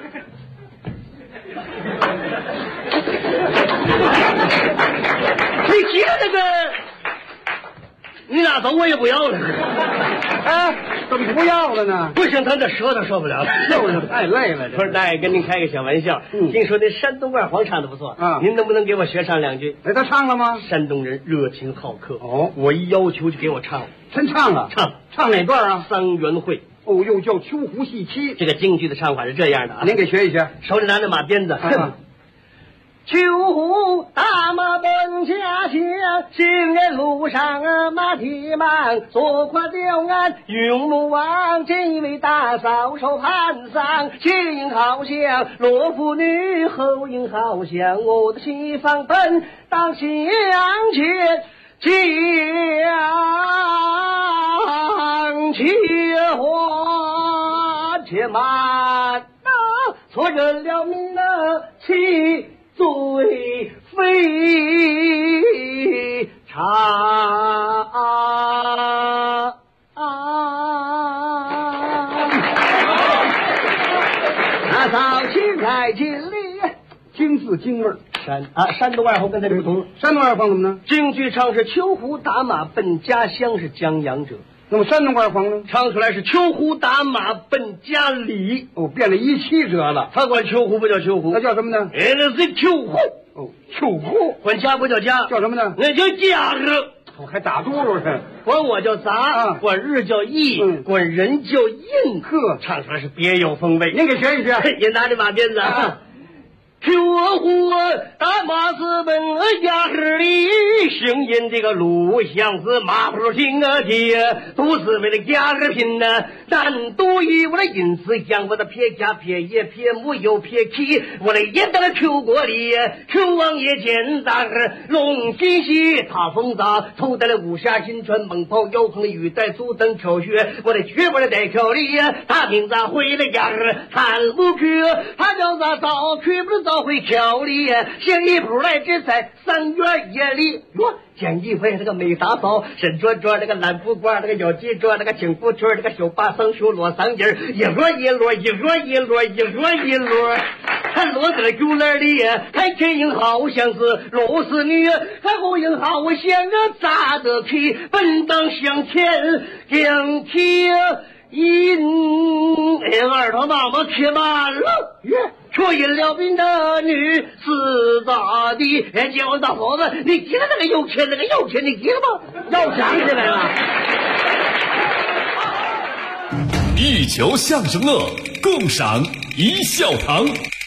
你积了那个，你拿走我也不要了。 怎么不要了呢？ 不行，他这舌头受不了了， 就是太累了。 不是，大爷跟您开个小玩笑。听说那山东二黄唱的不错您能不能给我学唱2句？ 他唱了吗？ 山东人热情好客我一要求就给我唱。 真唱了？唱哪段啊？ 桑园会。 又叫秋胡戏妻。 这个京剧的唱法是这样的您给学一学。 手里拿着马鞭子。秋胡大马奔家乡，行人路上马蹄忙，左跨吊鞍云木王，这一位大嫂手盘桑，前影好像罗妇女，后影好像我的西方奔当向前，将花且慢错认了命妻最非常大早起来尽力， 京字京味儿。 山东二黄跟他这不同。 山东二黄怎么呢？ 京剧唱是秋胡打马奔家乡是江洋者， 那么山东二黄呢？ 唱出来是秋胡打马奔家里。 哦，变了17折了。 他管秋胡不叫秋胡， 那叫什么呢？ 那是秋胡。 哦，秋胡。 管家不叫家， 叫什么呢？ 那叫家日。 我还打嘟噜呢。 管我叫杂，管日叫义，管人叫印。 呵， 唱出来是别有风味。 您给学一学。 也拿着马鞭子啊。秋胡打马是奔家里，行引这个路像是马步行啊街，都是为了家儿拼呐。但都以我的隐私讲，我的撇家撇爷撇母又撇妻，我的也到了秋国里，秋王爷见大儿龙金喜踏风杂，头戴了五霞金川猛袍，腰横玉带足蹬挑靴，我的瘸我的带挑里，他名字回了家儿看不去，他叫啥早去不是早回桥里，写一谱来只在3月夜里。哟，见一回这个美大嫂，身着那个蓝布褂，那个腰系着那个青布裙，那个小把桑袖落桑叶，一摞一摞一摞一摞一摞一摞，他落在了竹篮里，还前影好像是罗丝女，他后影好像个扎得起，本当向前将起二头妈妈骑慢了耶。却引了兵的女是咋的？结婚大嫂子，你记得那个有钱，你记得吗？要想起来了。 一球相声乐，共赏一笑堂。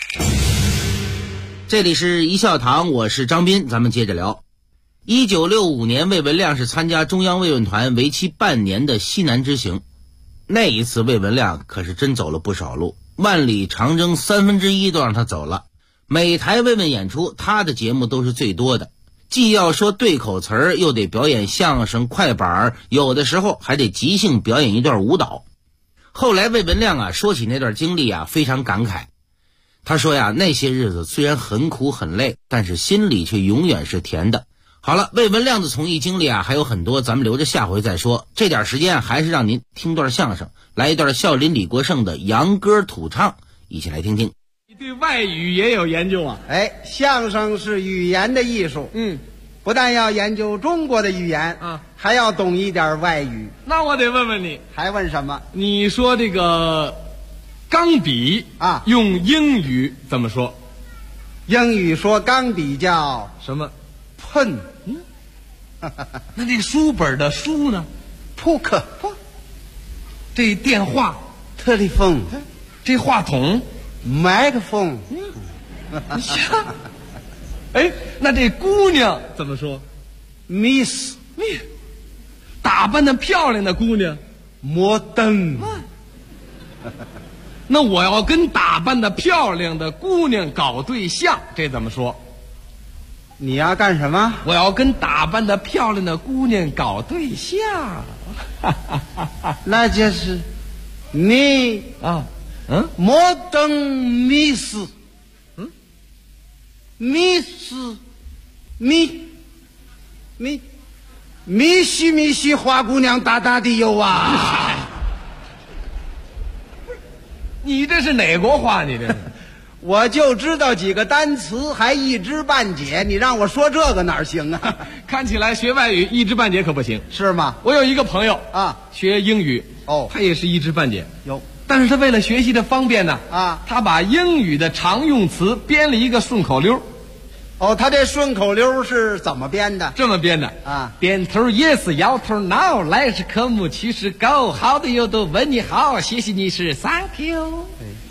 这里是一笑堂，我是张斌，咱们接着聊。1965年，魏文亮是参加中央慰问团为期半年的西南之行。那一次魏文亮可是真走了不少路，万里长征1/3都让他走了。每台慰问演出，他的节目都是最多的，既要说对口词儿，又得表演相声快板，有的时候还得即兴表演一段舞蹈。后来魏文亮说起那段经历非常感慨。他说那些日子虽然很苦很累，但是心里却永远是甜的。好了，魏文亮的从艺经历还有很多，咱们留着下回再说。这点时间还是让您听段相声，来一段孝林李国盛的洋歌土唱，一起来听听。 你对外语也有研究啊？ 相声是语言的艺术，不但要研究中国的语言还要懂一点外语。 那我得问问你， 还问什么？ 你说这个钢笔用英语怎么说？ 英语说钢笔叫什么？ pen。 那这书本的书呢？ 扑克。 这电话 telephone。 这话筒 microphone。 那这姑娘怎么说？ miss。 打扮的漂亮的姑娘 modern。 那我要跟打扮的漂亮的姑娘搞对象，这怎么说？ 你要干什么？ 我要跟打扮的漂亮的姑娘搞对象。 那就是你modern miss。miss 米西花姑娘大大的有啊。 你这是哪国话？你这是我就知道几个单词，还一知半解，你让我说这个哪行啊？ 看起来学外语一知半解可不行， 是吗？ 我有一个朋友学英语他也是一知半解，但是他为了学习的方便呢他把英语的常用词编了一个顺口溜。 他这顺口溜是怎么编的？ 这么编的点头 yes， 摇头 no， 来是科目，去是 go， 好的有都问你好，谢谢你是 thank you。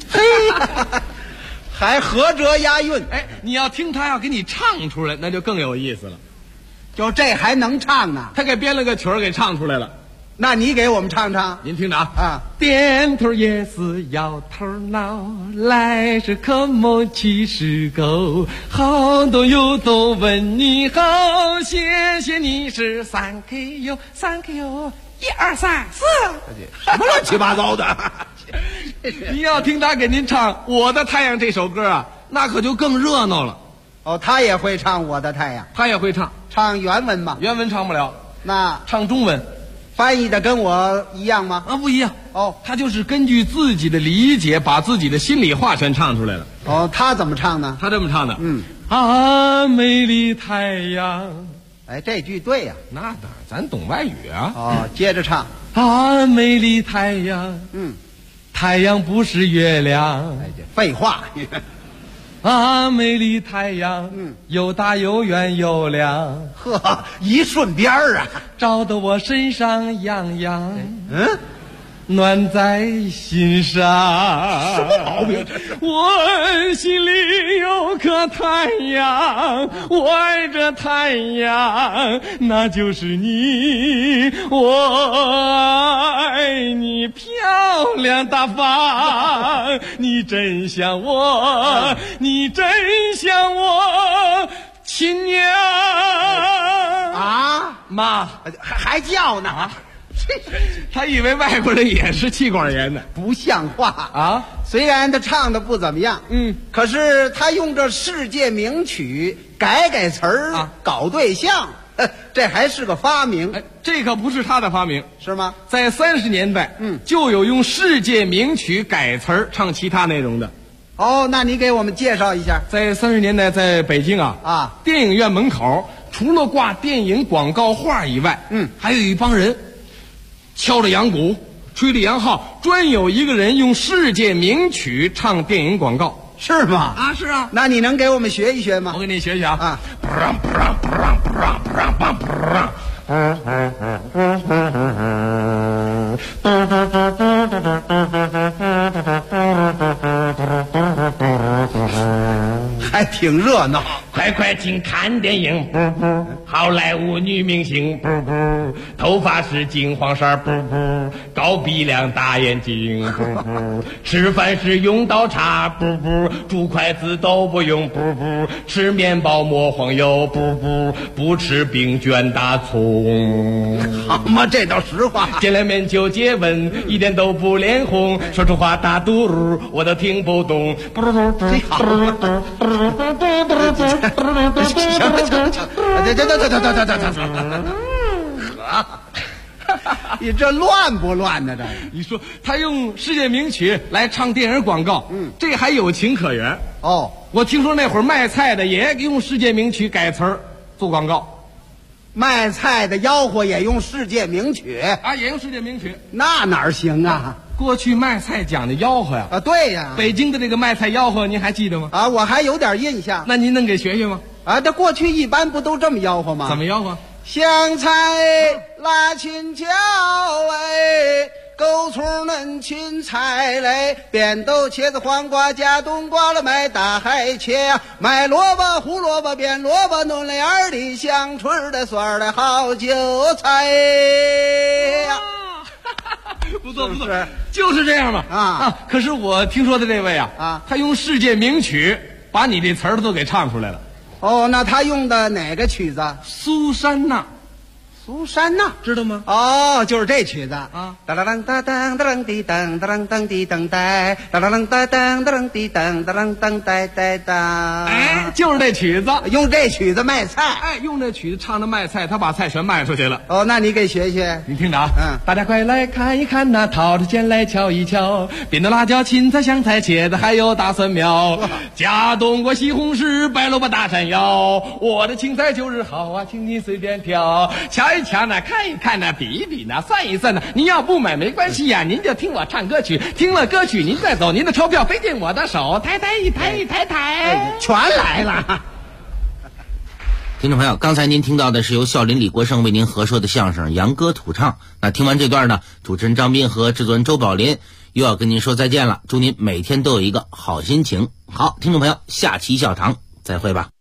还合辙押韵。 你要听他要给你唱出来，那就更有意思了。 就这还能唱呢？ 他给编了个曲儿给唱出来了。 那你给我们唱唱。 您听着点头 yes， 摇头 no， 来是科目，去是 go， 好多有都问你好，谢谢你是 thank you thank you， 1 2 3 4， 什么乱七八糟的。 你要听他给您唱《我的太阳》这首歌那可就更热闹了。 他也会唱《我的太阳》， 他也会唱原文吗？ 原文唱不了， 那唱中文。 翻译的跟我一样吗？ 啊，不一样。 哦， 他就是根据自己的理解，把自己的心里话全唱出来了。 哦，他怎么唱呢？ 他这么唱的。 啊，美丽太阳。 哎，这句对呀。 那当然，咱懂外语啊。 哦，接着唱。 啊，美丽太阳。太阳不是月亮。 哎，这废话。 啊，美丽太阳，又大又圆又亮， 呵，一顺边儿啊， 照得我身上痒痒，暖在心上。 什么毛病这是？ 我心里有颗太阳，我爱着太阳，那就是你，我爱你漂亮大方，你真像我，你真像我亲娘啊！ 妈， 还叫呢啊！ 他以为外国人也是气管炎呢， 不像话啊！ 虽然他唱的不怎么样，可是他用这世界名曲改词儿搞对象，这还是个发明。 这可不是他的发明， 是吗？ 在30年代，就有用世界名曲改词儿唱其他内容的。 哦，那你给我们介绍一下。 在30年代，在北京电影院门口除了挂电影广告画以外，还有一帮人敲着洋鼓，吹着洋号，专有一个人用世界名曲唱电影广告， 是吗？ 啊，是啊。 那你能给我们学一学吗？ 我给你学学啊。 还挺热闹。 快快请看电影，好莱坞女明星，头发是金黄色，高鼻梁大眼睛，吃饭是用刀叉，煮筷子都不用，吃面包抹黄油，不吃冰卷大葱。 好嘛，这倒实话。 见了面就接吻，一点都不脸红，说出话大嘟噜我都听不懂。 你这乱不乱呢？这你说他用世界名曲来唱电影广告，这还有情可原哦。 我听说那会儿卖菜的也用世界名曲改词儿做广告， 卖菜的吆喝也用世界名曲啊，也用世界名曲， 那哪儿行啊？ 过去卖菜讲的吆喝呀， 啊，对呀， 北京的这个卖菜吆喝您还记得吗？ 啊，我还有点印象。 那您能给学学吗？ 啊，这过去一般不都这么吆喝吗？ 怎么吆喝？ 香菜辣青椒嘞，狗葱嫩芹菜嘞，扁豆茄子黄瓜加冬瓜了，买大海茄，买萝卜胡萝卜扁萝卜嫩了芽的香椿的蒜的好韭菜呀。 不错不错，就是这样嘛啊！可是我听说的这位他用世界名曲把你这词儿都给唱出来了。 哦，那他用的哪个曲子？ 苏珊娜。 苏珊娜知道吗？ 哦，就是这曲子啊！ 哒啦啷哒当哒啷滴当哒啷当滴当呆，哒啦啷哒当哒啷滴当哒啷当呆呆当。 哎，就是这曲子， 用这曲子卖菜。 哎，用这曲子唱的卖菜，他把菜全卖出去了。 哦，那你给学学。 你听着啊，大家快来看一看呐，掏着钱来瞧一瞧，扁豆、辣椒、芹菜、香菜、茄子，还有大蒜苗，加冬瓜、西红柿、白萝卜、大山药。我的青菜就是好啊，请你随便挑，瞧一瞧呢，看一看呢，比一比呢，算一算呢。您要不买没关系呀，您就听我唱歌曲，听了歌曲您再走，您的钞票飞进我的手，抬抬一抬一抬抬， 全来了。 听众朋友，刚才您听到的是由孝林李国盛为您合说的相声《杨歌土唱》。那听完这段呢，主持人张斌和制作人周宝林又要跟您说再见了，祝您每天都有一个好心情。好，听众朋友，下期笑堂再会吧。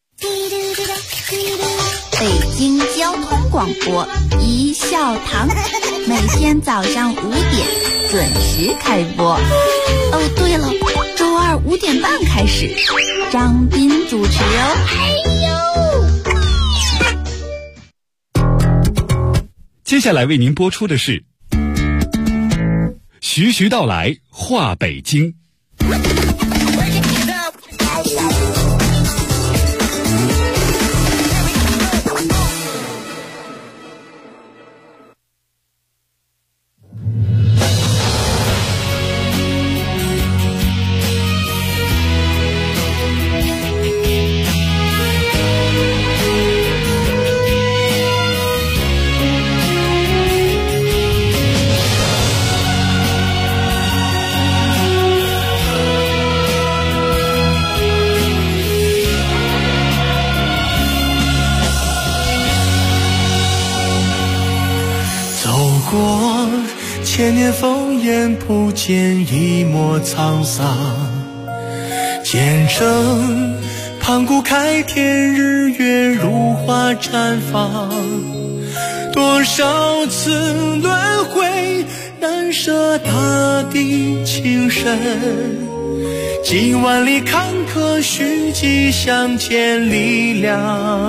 北京交通广播一笑堂，每天早上5点准时开播。哦，对了，周二5点半开始，张斌主持哦。 接下来为您播出的是徐徐道来话北京。 眼不见一抹沧桑，见证盘古开天，日月如花绽放。多少次轮回，难舍大地情深，几万里坎坷，蓄积向前力量。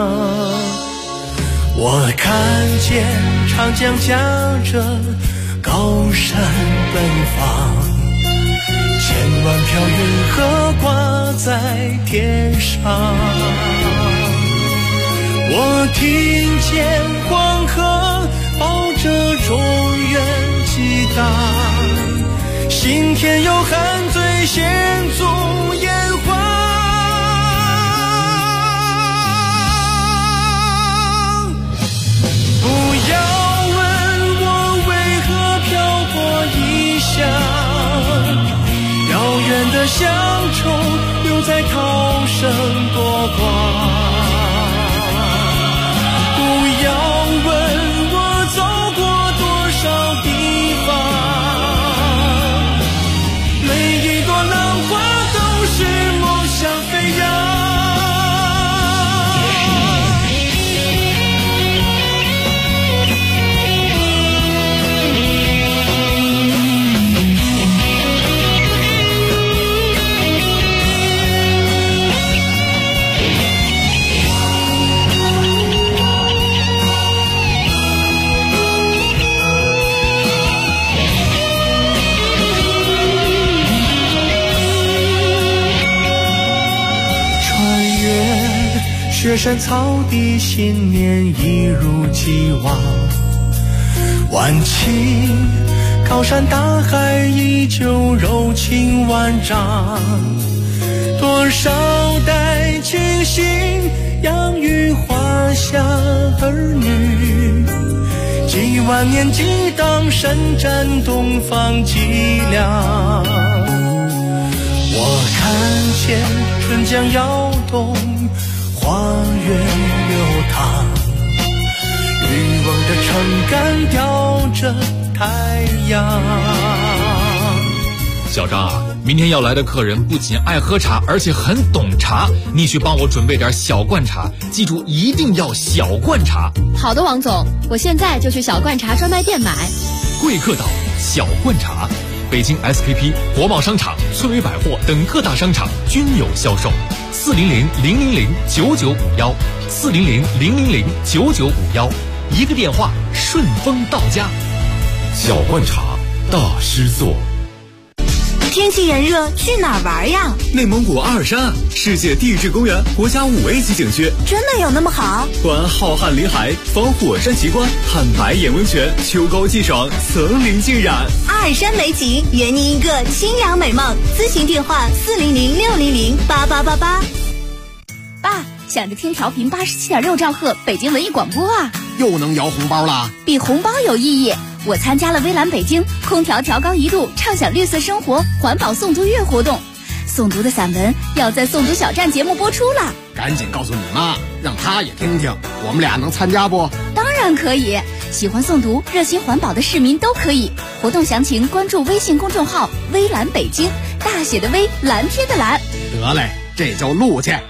我看见长江夹着高山奔放，千万条云河挂在天上。我听见黄河抱着中原激荡，心田有汉醉献足炎黄。不要问我为何漂泊异乡，遥远的乡愁留在涛声波光。不要问我走过多少地方，每一朵浪花都是梦想飞扬。雪山草地，信念一如既往。万顷高山大海，依旧柔情万丈。多少代清醒，养育华夏儿女。几万年激荡，伸展东方脊梁。我看见春江摇动，花园流淌，渔翁的撑杆吊着太阳。 小张啊，明天要来的客人不仅爱喝茶，而且很懂茶，你去帮我准备点小罐茶，记住一定要小罐茶。 好的，王总，我现在就去小罐茶专卖店买。 贵客岛小罐茶，北京 SKP、国贸商场、翠微百货等各大商场均有销售。400-000-9951，400-000-9951，一个电话，顺丰到家。 小罐茶，大师做。 天气炎热，去哪儿玩呀？ 内蒙古阿尔山，世界地质公园国家5A 级景区， 真的有那么好？ 观浩瀚林海，访火山奇观，看白眼温泉，秋高气爽，层林尽染。 阿尔山美景，圆你一个清凉美梦。咨询电话400-600-8888。 爸，想着听调频87.6兆赫北京文艺广播啊。 又能摇红包了？ 比红包有意义。我参加了微蓝北京空调调高1度畅享绿色生活环保诵读月活动，诵读的散文要在诵读小站节目播出了。 赶紧告诉你妈，让她也听听，我们俩能参加不？ 当然可以，喜欢诵读热心环保的市民都可以。活动详情关注微信公众号微蓝北京，大写的微，蓝天的蓝。 得嘞，这就录去。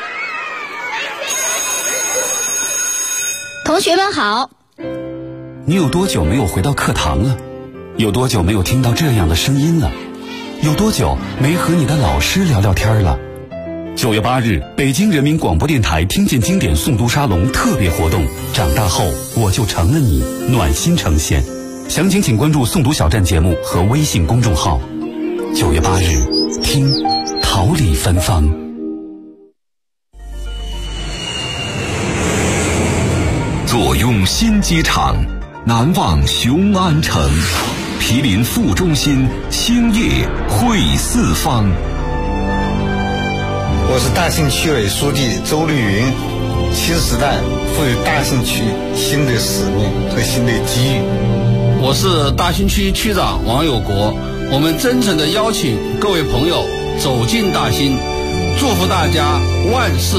同学们好。 你有多久没有回到课堂了？有多久没有听到这样的声音了？有多久没和你的老师聊聊天了？9月8日，北京人民广播电台听见经典诵读沙龙特别活动，长大后我就成了你，暖心呈现。详情请关注诵读小站节目和微信公众号。9月8日，听桃李芬芳。 坐拥新机场，难忘雄安城，毗邻副中心，兴业汇四方。 我是大兴区委书记周绿云，新时代赋予大兴区新的使命和新的机遇。 我是大兴区区长王有国，我们真诚地邀请各位朋友走进大兴，祝福大家万事